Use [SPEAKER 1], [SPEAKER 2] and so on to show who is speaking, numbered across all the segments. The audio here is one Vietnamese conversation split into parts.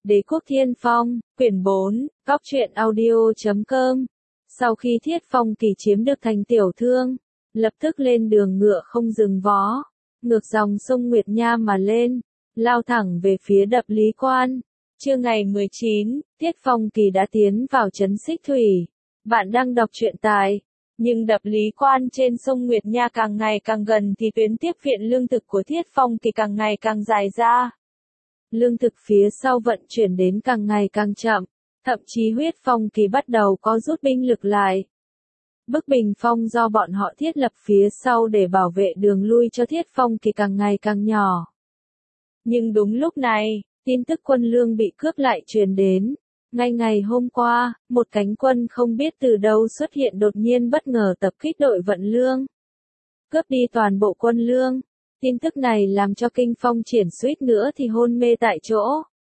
[SPEAKER 1] Đế quốc Thiên Phong, quyển 4, góc truyện audio.com. Sau khi Thiết Phong Kỳ chiếm được thành tiểu thương, lập tức lên đường ngựa không dừng vó, ngược dòng sông Nguyệt Nha mà lên, lao thẳng về phía đập Lý Quan. Trưa ngày 19, Thiết Phong Kỳ đã tiến vào trấn Xích Thủy. Bạn đang đọc truyện tại, nhưng đập Lý Quan trên sông Nguyệt Nha càng ngày càng gần thì tuyến tiếp viện lương thực của Thiết Phong Kỳ càng ngày càng dài ra. Lương thực phía sau vận chuyển đến càng ngày càng chậm, thậm chí Huyết Phong Kỳ bắt đầu có rút binh lực lại. Bức bình phong do bọn họ thiết lập phía sau để bảo vệ đường lui cho Thiết Phong Kỳ càng ngày càng nhỏ. Nhưng đúng lúc này, tin tức quân lương bị cướp lại truyền đến. Ngay ngày hôm qua, một cánh quân không biết từ đâu xuất hiện đột nhiên bất ngờ tập kích đội vận lương. Cướp đi toàn bộ quân lương. Tin tức này làm cho Kinh Phong Triển suýt nữa thì hôn mê tại chỗ.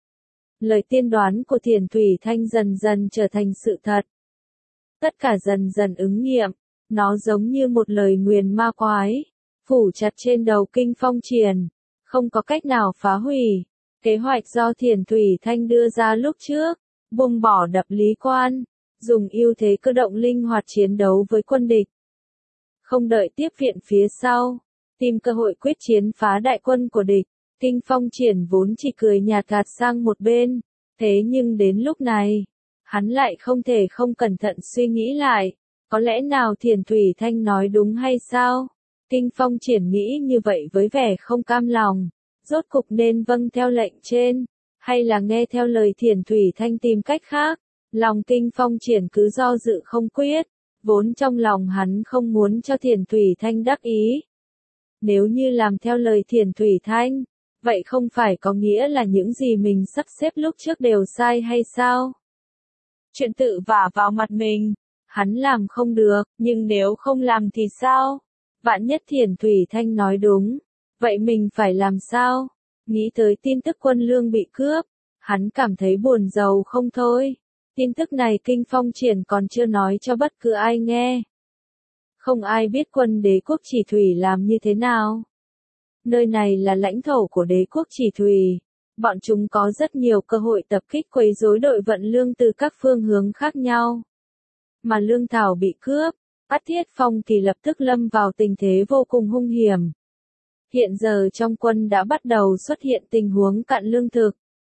[SPEAKER 1] Lời tiên đoán của Thiền Thủy Thanh dần dần trở thành sự thật. Tất cả dần dần ứng nghiệm, nó giống như một lời nguyền ma quái, phủ chặt trên đầu Kinh Phong Triển, không có cách nào phá hủy. Kế hoạch do Thiền Thủy Thanh đưa ra lúc trước, buông bỏ đập Lý Quan, dùng ưu thế cơ động linh hoạt chiến đấu với quân địch. Không đợi tiếp viện phía sau, tìm cơ hội quyết chiến phá đại quân của địch, Kinh Phong Triển vốn chỉ cười nhạt gạt sang một bên, thế nhưng đến lúc này, hắn lại không thể không cẩn thận suy nghĩ lại, có lẽ nào Thiền Thủy Thanh nói đúng hay sao? Kinh Phong Triển nghĩ như vậy với vẻ không cam lòng, rốt cục nên vâng theo lệnh trên, hay là nghe theo lời Thiền Thủy Thanh tìm cách khác. Lòng Kinh Phong Triển cứ do dự không quyết, vốn trong lòng hắn không muốn cho Thiền Thủy Thanh đắc ý. Nếu như làm theo lời Thiền Thủy Thanh, vậy không phải có nghĩa là những gì mình sắp xếp lúc trước đều sai hay sao? Chuyện tự vả vào mặt mình, hắn làm không được, nhưng nếu không làm thì sao? Vạn nhất Thiền Thủy Thanh nói đúng, vậy mình phải làm sao? Nghĩ tới tin tức quân lương bị cướp, hắn cảm thấy buồn rầu không thôi. Tin tức này Kinh Phong Triển còn chưa nói cho bất cứ ai nghe. Không ai biết quân đế quốc Chỉ Thủy làm như thế nào. Nơi này là lãnh thổ của đế quốc Chỉ Thủy. Bọn chúng có rất nhiều cơ hội tập kích quấy rối đội vận lương từ các phương hướng khác nhau. Mà lương thảo bị cướp, Thiết Phong Kỳ lập tức lâm vào tình thế vô cùng hung hiểm. Hiện giờ trong quân đã bắt đầu xuất hiện tình huống cạn lương thực.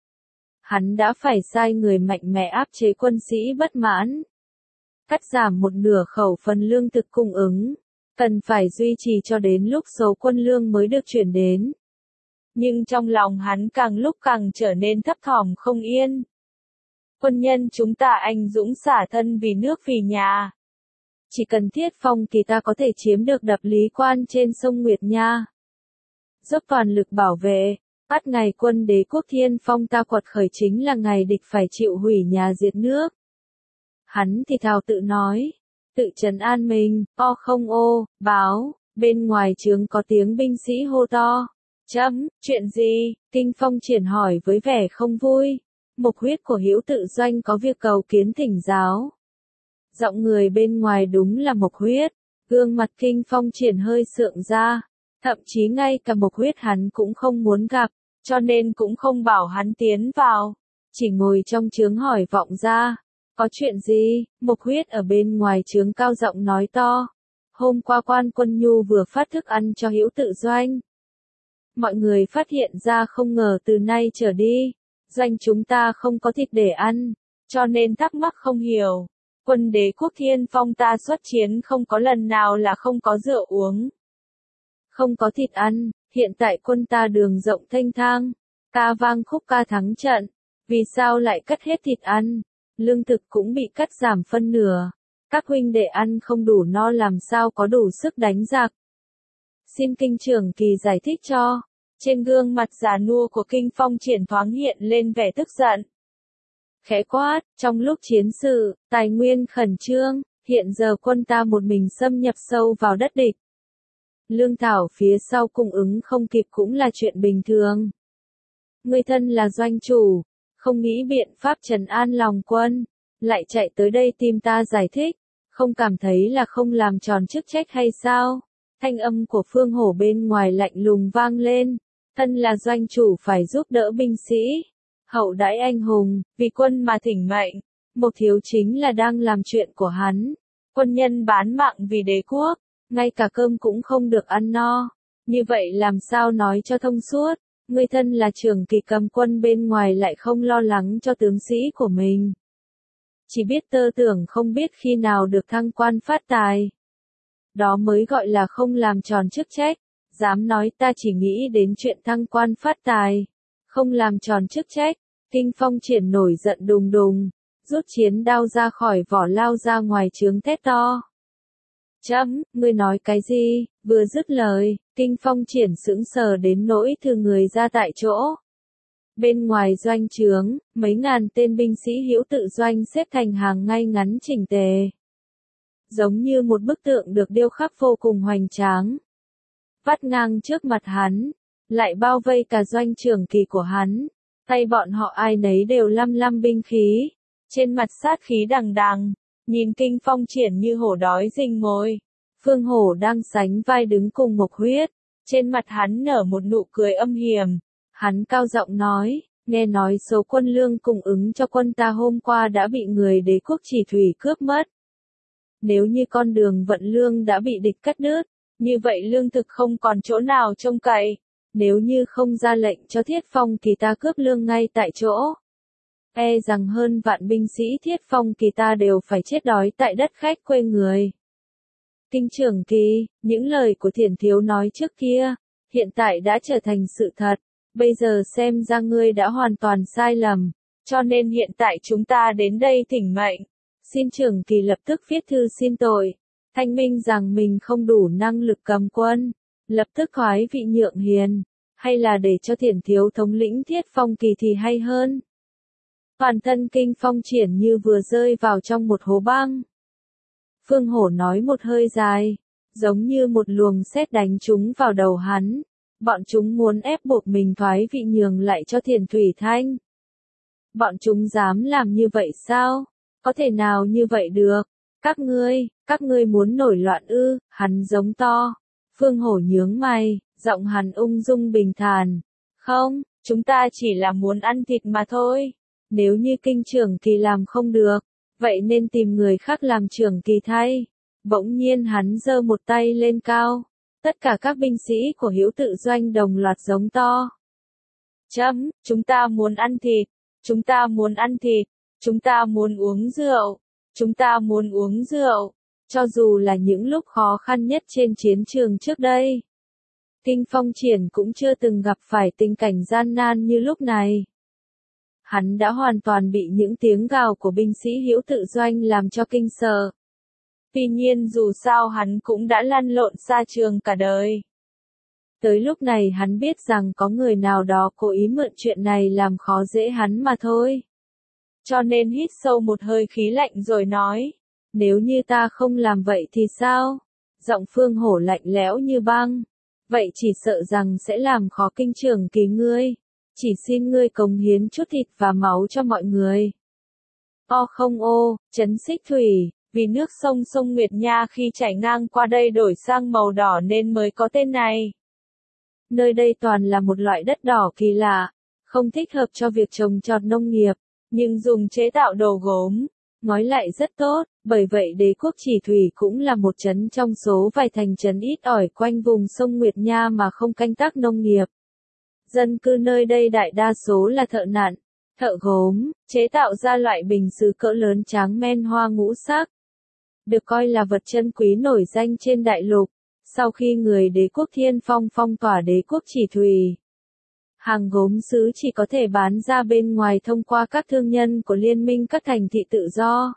[SPEAKER 1] Hắn đã phải sai người mạnh mẽ áp chế quân sĩ bất mãn. Cắt giảm một nửa khẩu phần lương thực cung ứng, cần phải duy trì cho đến lúc số quân lương mới được chuyển đến. Nhưng trong lòng hắn càng lúc càng trở nên thấp thỏm không yên. Quân nhân chúng ta anh dũng xả thân vì nước vì nhà. Chỉ cần Thiết Phong Kỳ ta có thể chiếm được đập Lý Quan trên sông Nguyệt Nha, dốc toàn lực bảo vệ, bắt ngày quân đế quốc Thiên Phong ta quật khởi chính là ngày địch phải chịu hủy nhà diệt nước. Hắn thì thào tự nói, tự trấn an mình, không báo, bên ngoài trướng có tiếng binh sĩ hô to. Chuyện gì? Kinh Phong Triển hỏi với vẻ không vui. Mộc Huyết của Hữu Tự Doanh có việc cầu kiến thỉnh giáo. Giọng người bên ngoài đúng là Mộc Huyết, gương mặt Kinh Phong Triển hơi sượng ra. Thậm chí ngay cả Mộc Huyết hắn cũng không muốn gặp, cho nên cũng không bảo hắn tiến vào. Chỉ ngồi trong trướng hỏi vọng ra. Có chuyện gì? Mộc Huyết ở bên ngoài trướng cao giọng nói to. Hôm qua Quan Quân Nhu vừa phát thức ăn cho Hữu Tự Doanh. Mọi người phát hiện ra không ngờ từ nay trở đi, doanh chúng ta không có thịt để ăn, cho nên thắc mắc không hiểu. Quân đế quốc Thiên Phong ta xuất chiến không có lần nào là không có rượu uống. Không có thịt ăn, hiện tại quân ta đường rộng thênh thang, ca vang khúc ca thắng trận, vì sao lại cắt hết thịt ăn, lương thực cũng bị cắt giảm phân nửa, các huynh đệ ăn không đủ no làm sao có đủ sức đánh giặc. Xin Kinh Trưởng Kỳ giải thích cho. Trên gương mặt già nua của Kinh Phong Triển thoáng hiện lên vẻ tức giận. Khẽ quát, trong lúc chiến sự, tài nguyên khẩn trương, hiện giờ quân ta một mình xâm nhập sâu vào đất địch. Lương thảo phía sau cung ứng không kịp cũng là chuyện bình thường. Người thân là doanh chủ, không nghĩ biện pháp trấn an lòng quân, lại chạy tới đây tìm ta giải thích, không cảm thấy là không làm tròn chức trách hay sao? Thanh âm của Phương Hổ bên ngoài lạnh lùng vang lên, thân là doanh chủ phải giúp đỡ binh sĩ, hậu đãi anh hùng, vì quân mà thỉnh mệnh. Mộc Thiếu chính là đang làm chuyện của hắn. Quân nhân bán mạng vì đế quốc, ngay cả cơm cũng không được ăn no. Như vậy làm sao nói cho thông suốt? Người thân là trưởng kỳ cầm quân bên ngoài lại không lo lắng cho tướng sĩ của mình. Chỉ biết tơ tưởng không biết khi nào được thăng quan phát tài. Đó mới gọi là không làm tròn chức trách. Dám nói ta chỉ nghĩ đến chuyện thăng quan phát tài. Không làm tròn chức trách. Kinh Phong Triển nổi giận đùng đùng. Rút chiến đao ra khỏi vỏ lao ra ngoài trướng thét to. Chấm, ngươi nói cái gì? Vừa dứt lời, Kinh Phong Triển sững sờ đến nỗi thư người ra tại chỗ. Bên ngoài doanh trướng, mấy ngàn tên binh sĩ hữu tự doanh xếp thành hàng ngay ngắn chỉnh tề. Giống như một bức tượng được điêu khắc vô cùng hoành tráng. Vắt ngang trước mặt hắn, lại bao vây cả doanh trưởng kỳ của hắn. Tay bọn họ ai nấy đều lăm lăm binh khí, trên mặt sát khí đằng đằng, nhìn Kinh Phong Triển như hổ đói rình mồi. Phương Hổ đang sánh vai đứng cùng Mộc Huyết, trên mặt hắn nở một nụ cười âm hiểm. Hắn cao giọng nói, nghe nói số quân lương cung ứng cho quân ta hôm qua đã bị người đế quốc Chỉ Thủy cướp mất. Nếu như con đường vận lương đã bị địch cắt đứt, như vậy lương thực không còn chỗ nào trông cậy. Nếu như không ra lệnh cho Thiết Phong Kỳ ta cướp lương ngay tại chỗ, e rằng hơn vạn binh sĩ Thiết Phong Kỳ ta đều phải chết đói tại đất khách quê người. Kinh trưởng kỳ, những lời của Thiển thiếu nói trước kia, hiện tại đã trở thành sự thật. Bây giờ xem ra ngươi đã hoàn toàn sai lầm, cho nên hiện tại chúng ta đến đây thỉnh mệnh. Xin trưởng kỳ lập tức viết thư xin tội, thanh minh rằng mình không đủ năng lực cầm quân, lập tức thoái vị nhượng hiền, hay là để cho Thiển thiếu thống lĩnh Thiết Phong Kỳ thì hay hơn. Toàn thân Kinh Phong Triển như vừa rơi vào trong một hố băng. Phương Hổ nói một hơi dài, giống như một luồng sét đánh trúng vào đầu hắn. Bọn chúng muốn ép buộc mình thoái vị nhường lại cho Thiền Thủy Thanh. Bọn chúng dám làm như vậy sao? Có thể nào như vậy được? Các ngươi muốn nổi loạn ư? Hắn giống to. Phương Hổ nhướng mày, giọng hắn ung dung bình thản. Không, chúng ta chỉ là muốn ăn thịt mà thôi. Nếu như Kinh trưởng kỳ làm không được, vậy nên tìm người khác làm trưởng kỳ thay. Bỗng nhiên hắn giơ một tay lên cao. Tất cả các binh sĩ của Hữu Tự Doanh đồng loạt giống to. Chấm, chúng ta muốn ăn thịt, chúng ta muốn ăn thịt, chúng ta muốn uống rượu, chúng ta muốn uống rượu, cho dù là những lúc khó khăn nhất trên chiến trường trước đây. Kinh Phong Triển cũng chưa từng gặp phải tình cảnh gian nan như lúc này. Hắn đã hoàn toàn bị những tiếng gào của binh sĩ Hữu Tự Doanh làm cho kinh sợ. Tuy nhiên dù sao hắn cũng đã lăn lộn xa trường cả đời. Tới lúc này hắn biết rằng có người nào đó cố ý mượn chuyện này làm khó dễ hắn mà thôi. Cho nên hít sâu một hơi khí lạnh rồi nói, nếu như ta không làm vậy thì sao? Giọng Phương Hổ lạnh lẽo như băng. Vậy chỉ sợ rằng sẽ làm khó Kinh trưởng kỳ ngươi. Chỉ xin ngươi cống hiến chút thịt và máu cho mọi người. O không ô, Trấn Xích Thủy. Vì nước sông Nguyệt Nha khi chảy ngang qua đây đổi sang màu đỏ nên mới có tên này. Nơi đây toàn là một loại đất đỏ kỳ lạ, không thích hợp cho việc trồng trọt nông nghiệp, nhưng dùng chế tạo đồ gốm, ngói lại rất tốt, bởi vậy đế quốc Chỉ Thủy cũng là một trấn trong số vài thành trấn ít ỏi quanh vùng sông Nguyệt Nha mà không canh tác nông nghiệp. Dân cư nơi đây đại đa số là thợ nặn, thợ gốm, chế tạo ra loại bình sứ cỡ lớn tráng men hoa ngũ sắc. Được coi là vật chân quý nổi danh trên đại lục, sau khi người đế quốc Thiên Phong phong tỏa đế quốc Chỉ Thủy. Hàng gốm sứ chỉ có thể bán ra bên ngoài thông qua các thương nhân của liên minh các thành thị tự do.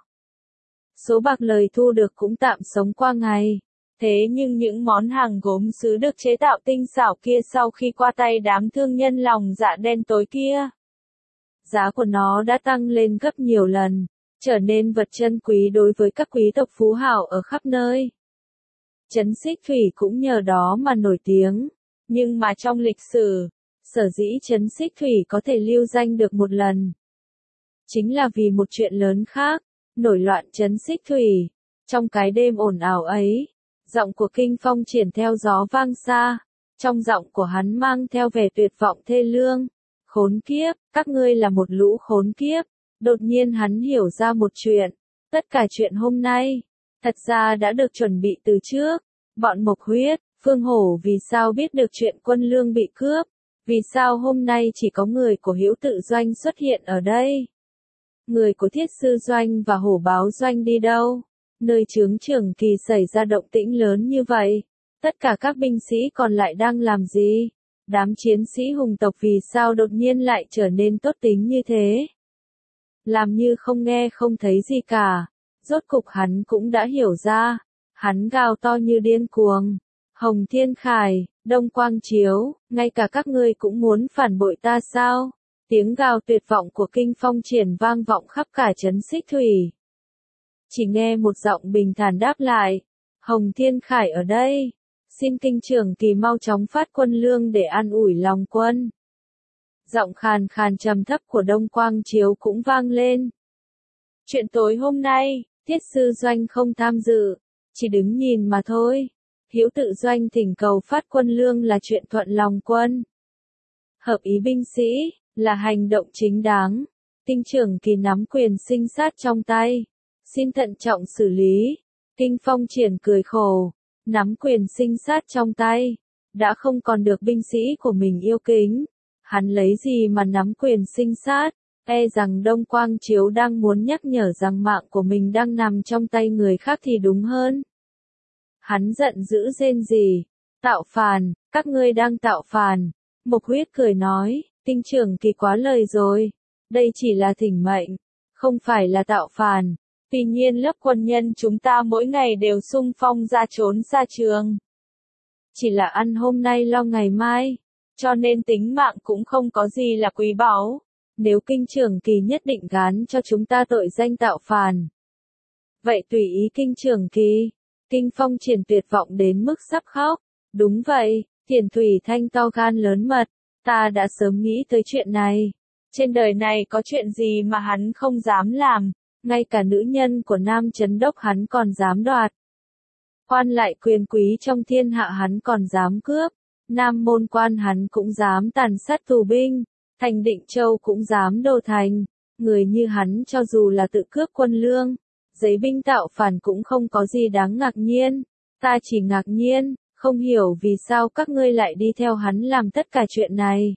[SPEAKER 1] Số bạc lời thu được cũng tạm sống qua ngày. Thế nhưng những món hàng gốm sứ được chế tạo tinh xảo kia sau khi qua tay đám thương nhân lòng dạ đen tối kia, giá của nó đã tăng lên gấp nhiều lần, trở nên vật chân quý đối với các quý tộc phú hào ở khắp nơi. Trấn Xích Thủy cũng nhờ đó mà nổi tiếng, nhưng mà trong lịch sử, sở dĩ Trấn Xích Thủy có thể lưu danh được một lần, chính là vì một chuyện lớn khác, nổi loạn Trấn Xích Thủy. Trong cái đêm ồn ào ấy, giọng của Kinh Phong Triển theo gió vang xa, trong giọng của hắn mang theo vẻ tuyệt vọng thê lương, Khốn kiếp, các ngươi là một lũ khốn kiếp. Đột nhiên hắn hiểu ra một chuyện. Tất cả chuyện hôm nay, thật ra đã được chuẩn bị từ trước. Bọn Mộc Huyết, Phương Hổ vì sao biết được chuyện Quân Lương bị cướp? Vì sao hôm nay chỉ có người của Hữu Tự Doanh xuất hiện ở đây? Người của Thiết Sư Doanh và Hổ Báo Doanh đi đâu? Nơi Chướng Trưởng Kỳ xảy ra động tĩnh lớn như vậy. Tất cả các binh sĩ còn lại đang làm gì? Đám chiến sĩ hùng tộc vì sao đột nhiên lại trở nên tốt tính như thế? Làm như không nghe không thấy gì cả. Rốt cục hắn cũng đã hiểu ra. Hắn gào to như điên cuồng. Hồng Thiên Khải, Đông Quang Chiếu, ngay cả các ngươi cũng muốn phản bội ta sao? Tiếng gào tuyệt vọng của Kinh Phong Triển vang vọng khắp cả trấn Xích Thủy. Chỉ nghe một giọng bình thản đáp lại. Hồng Thiên Khải ở đây. Xin Kinh Trưởng Kỳ mau chóng phát quân lương để an ủi lòng quân. Giọng khàn khàn trầm thấp của Đông Quang Chiếu cũng vang lên. Chuyện tối hôm nay, Thiết Sư Doanh không tham dự, chỉ đứng nhìn mà thôi. Hữu Tự Doanh thỉnh cầu phát quân lương là chuyện thuận lòng quân. Hợp ý binh sĩ, là hành động chính đáng. Kinh Trưởng Kỳ nắm quyền sinh sát trong tay. Xin thận trọng xử lý. Kinh Phong Triển cười khổ. Nắm quyền sinh sát trong tay. Đã không còn được binh sĩ của mình yêu kính. Hắn lấy gì mà nắm quyền sinh sát? E rằng Đông Quang Chiếu đang muốn nhắc nhở rằng mạng của mình đang nằm trong tay người khác thì đúng hơn. Hắn giận dữ rên rỉ. Tạo phản, các ngươi đang tạo phản. Mộc Huyết cười nói, Kinh Trưởng Kỳ quá lời rồi. Đây chỉ là thỉnh mệnh, không phải là tạo phản. Tuy nhiên lớp quân nhân chúng ta mỗi ngày đều xung phong ra trốn xa trường. Chỉ là ăn hôm nay lo ngày mai, cho nên tính mạng cũng không có gì là quý báu. Nếu Kinh Trưởng Kỳ nhất định gán cho chúng ta tội danh tạo phản, vậy tùy ý Kinh Trưởng Kỳ. Kinh Phong Triển tuyệt vọng đến mức sắp khóc. Đúng vậy, Thiền Thủy Thanh to gan lớn mật, ta đã sớm nghĩ tới chuyện này. Trên đời này có chuyện gì mà hắn không dám làm, ngay cả nữ nhân của Nam Chấn Đốc hắn còn dám đoạt. Quan lại quyền quý trong thiên hạ hắn còn dám cướp, Nam Môn Quan hắn cũng dám tàn sát tù binh, Thành Định Châu cũng dám đổ thành. Người như hắn cho dù là tự cướp quân lương, giấy binh tạo phản cũng không có gì đáng ngạc nhiên. Ta chỉ ngạc nhiên, không hiểu vì sao các ngươi lại đi theo hắn làm tất cả chuyện này.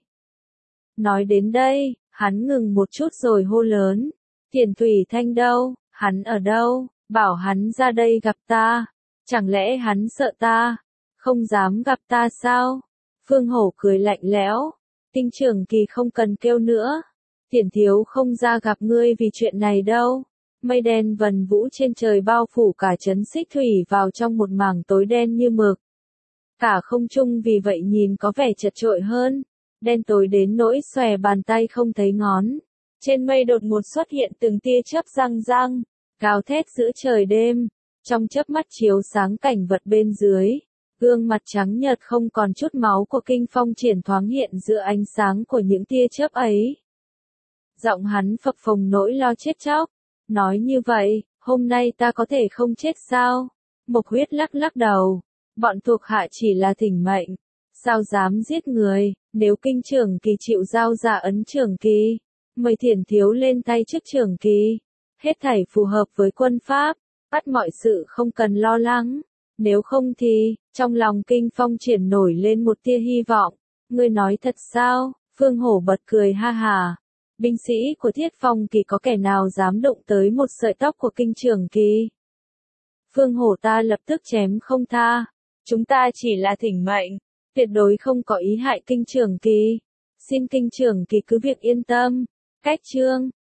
[SPEAKER 1] Nói đến đây, hắn ngừng một chút rồi hô lớn. Thiền Thủy Thanh đâu, hắn ở đâu, bảo hắn ra đây gặp ta. Chẳng lẽ hắn sợ ta, không dám gặp ta sao? Phương Hổ cười lạnh lẽo. Kinh Trưởng Kỳ không cần kêu nữa. Thiền thiếu không ra gặp ngươi vì chuyện này đâu. Mây đen vần vũ trên trời bao phủ cả trấn Xích Thủy vào trong một mảng tối đen như mực. Cả không trung vì vậy nhìn có vẻ chật chội hơn. Đen tối đến nỗi xòe bàn tay không thấy ngón. Trên mây đột ngột xuất hiện từng tia chớp răng răng, gào thét giữa trời đêm. Trong chớp mắt chiếu sáng cảnh vật bên dưới. Gương mặt trắng nhợt không còn chút máu của Kinh Phong Triển thoáng hiện giữa ánh sáng của những tia chớp ấy. Giọng hắn phập phồng nỗi lo chết chóc. Nói như vậy, hôm nay ta có thể không chết sao? Mộc Huyết lắc lắc đầu. Bọn thuộc hạ chỉ là thỉnh mệnh. Sao dám giết người, nếu Kinh Trưởng Kỳ chịu giao ra ấn Trưởng Kỳ. Mời Thiền thiếu lên tay trước Trưởng Kỳ. Hết thảy phù hợp với quân pháp, bắt mọi sự không cần lo lắng. Nếu không thì, trong lòng Kinh Phong Triển nổi lên một tia hy vọng. Ngươi nói thật sao? Phương Hổ bật cười ha hà. Binh sĩ của Thiết Phong Kỳ có kẻ nào dám đụng tới một sợi tóc của Kinh Trưởng Kỳ? Phương Hổ ta lập tức chém không tha. Chúng ta chỉ là thỉnh mệnh, tuyệt đối không có ý hại Kinh Trưởng Kỳ. Xin Kinh Trưởng Kỳ cứ việc yên tâm. Cách chương